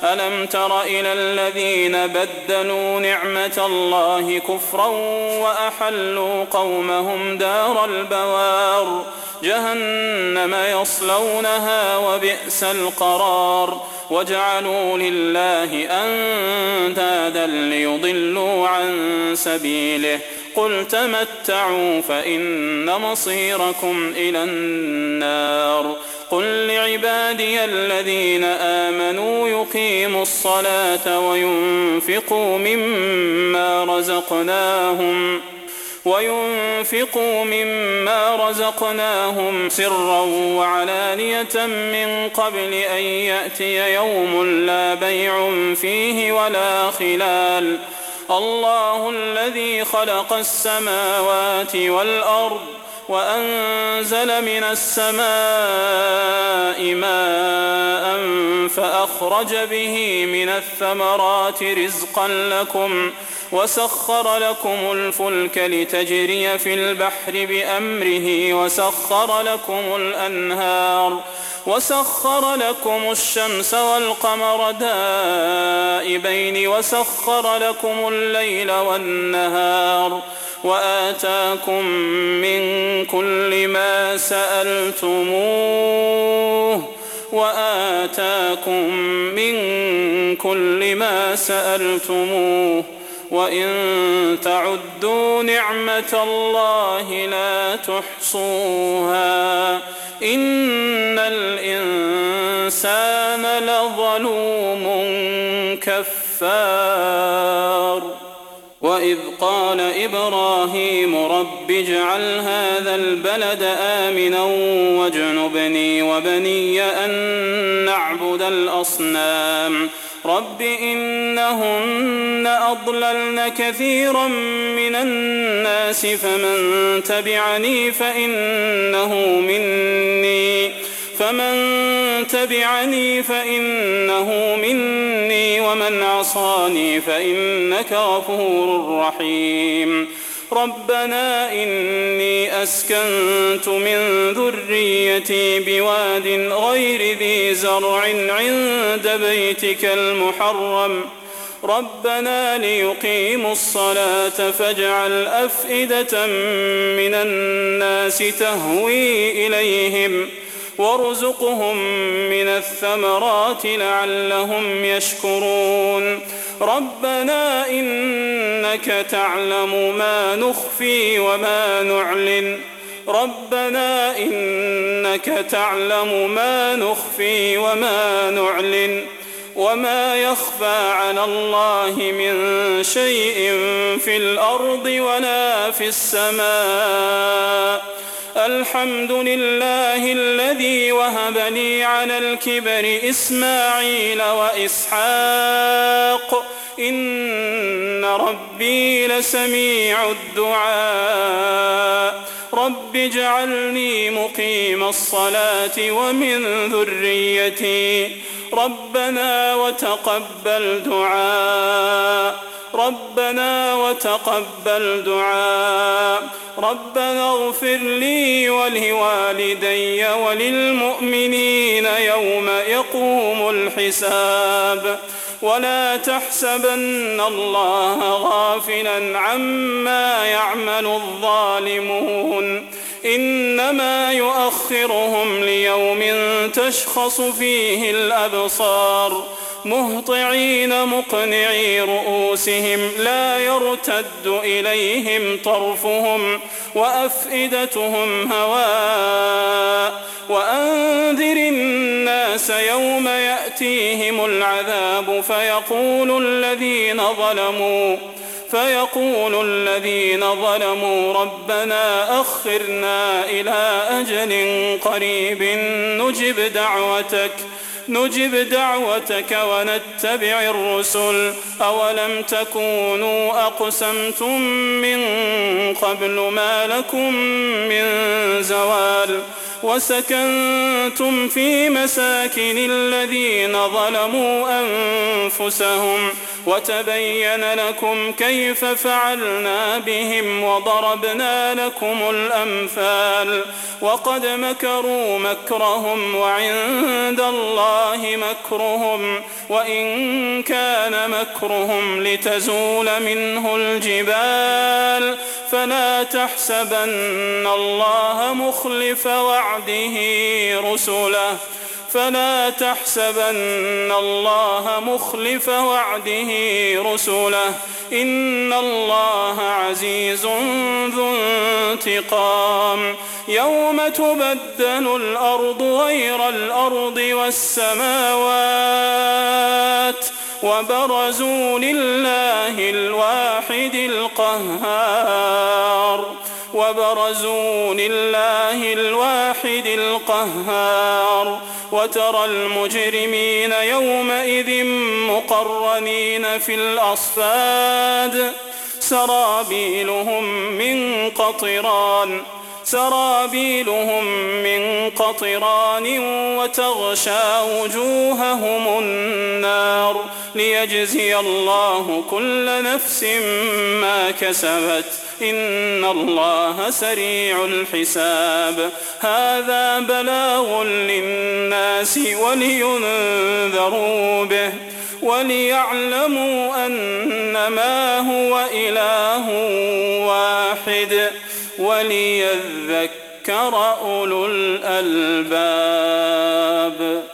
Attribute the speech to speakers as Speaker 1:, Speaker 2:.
Speaker 1: ألم تر إلى الذين بدلوا نعمة الله كفرا وأحلوا قومهم دار البوار جهنم يصلونها وبئس القرار وجعلوا لله أندادا ليضلوا عن سبيله قل تمتعوا فإن مصيركم إلى النار قل لعبادي الذين آمنوا يقيموا الصلاة وينفقوا مما رزقناهم سرا وعلانية من قبل أن يأتي يوم لا بيع فيه ولا خلال الله الذي خلق السماوات والأرض وأنزل من السماء ماء فأخرج به من الثمرات رزقا لكم وسخر لكم الفلك لتجري في البحر بأمره وسخر لكم الشمس والقمر دائبين وسخر لكم الليل والنهار وآتاكم من كل ما سألتموه وإن تعدوا نعمة الله لا تحصوها إن الإنسان لظلوم كفار وإذ قال إبراهيم رب اجعل هذا البلد آمنا واجنبني وبني أن نعبد الأصنام رب إنهن أضللن كثيرا من الناس فمن تبعني فإنه مني ومن عصاني فإنك غفور رحيم ربنا إني أسكنت من ذريتي بواد غير ذي زرع عند بيتك المحرم ربنا ليقيموا الصلاة فاجعل أفئدة من الناس تهوي إليهم وارزقهم من الثمرات لعلهم يشكرون ربنا إنك تعلم ما نخفي وما نعلن وما يخفى على الله من شيء في الأرض ولا في السماء الحمد لله الذي وهب لي على الكبر إسماعيل وإسحاق إن ربي لسميع الدعاء رب اجعلني مقيم الصلاة ومن ذريتي ربنا وتقبل دعاء ربنا اغفر لي ولوالدي وللمؤمنين يوم يقوم الحساب ولا تحسبن الله غافلا عما يعمل الظالمون إنما يؤخرهم ليوم تشخص فيه الأبصار مهطعين مقنعي رؤوسهم لا يرتد إليهم طرفهم وأفئدتهم هواء وأنذر الناس يوم يأتيهم العذاب فيقول الذين ظلموا ربنا أخرنا إلى أجل قريب نجب دعوتك ونتبع الرسل أولم تكونوا أقسمتم من قبل ما لكم من زوال وسكنتم في مساكن الذين ظلموا أنفسهم وتبين لكم كيف فعلنا بهم وضربنا لكم الأمثال وقد مكروا مكرهم وعند الله مكرهم وإن كان مكرهم لتزول منه الجبال فلا تحسبن الله مخلف وعده رسله إن الله عزيز ذو انتقام يوم تبدل الأرض غير الأرض والسماوات وبرزوا لله الواحد القهار وترى المجرمين يومئذ مقرنين في الأصفاد سرابيلهم من قطران وتغشى وجوههم النار ليجزي الله كل نفس ما كسبت إن الله سريع الحساب هذا بلاغ للناس ولينذروا به وليعلموا أنما هو إله واحد وليذكر أولو الألباب.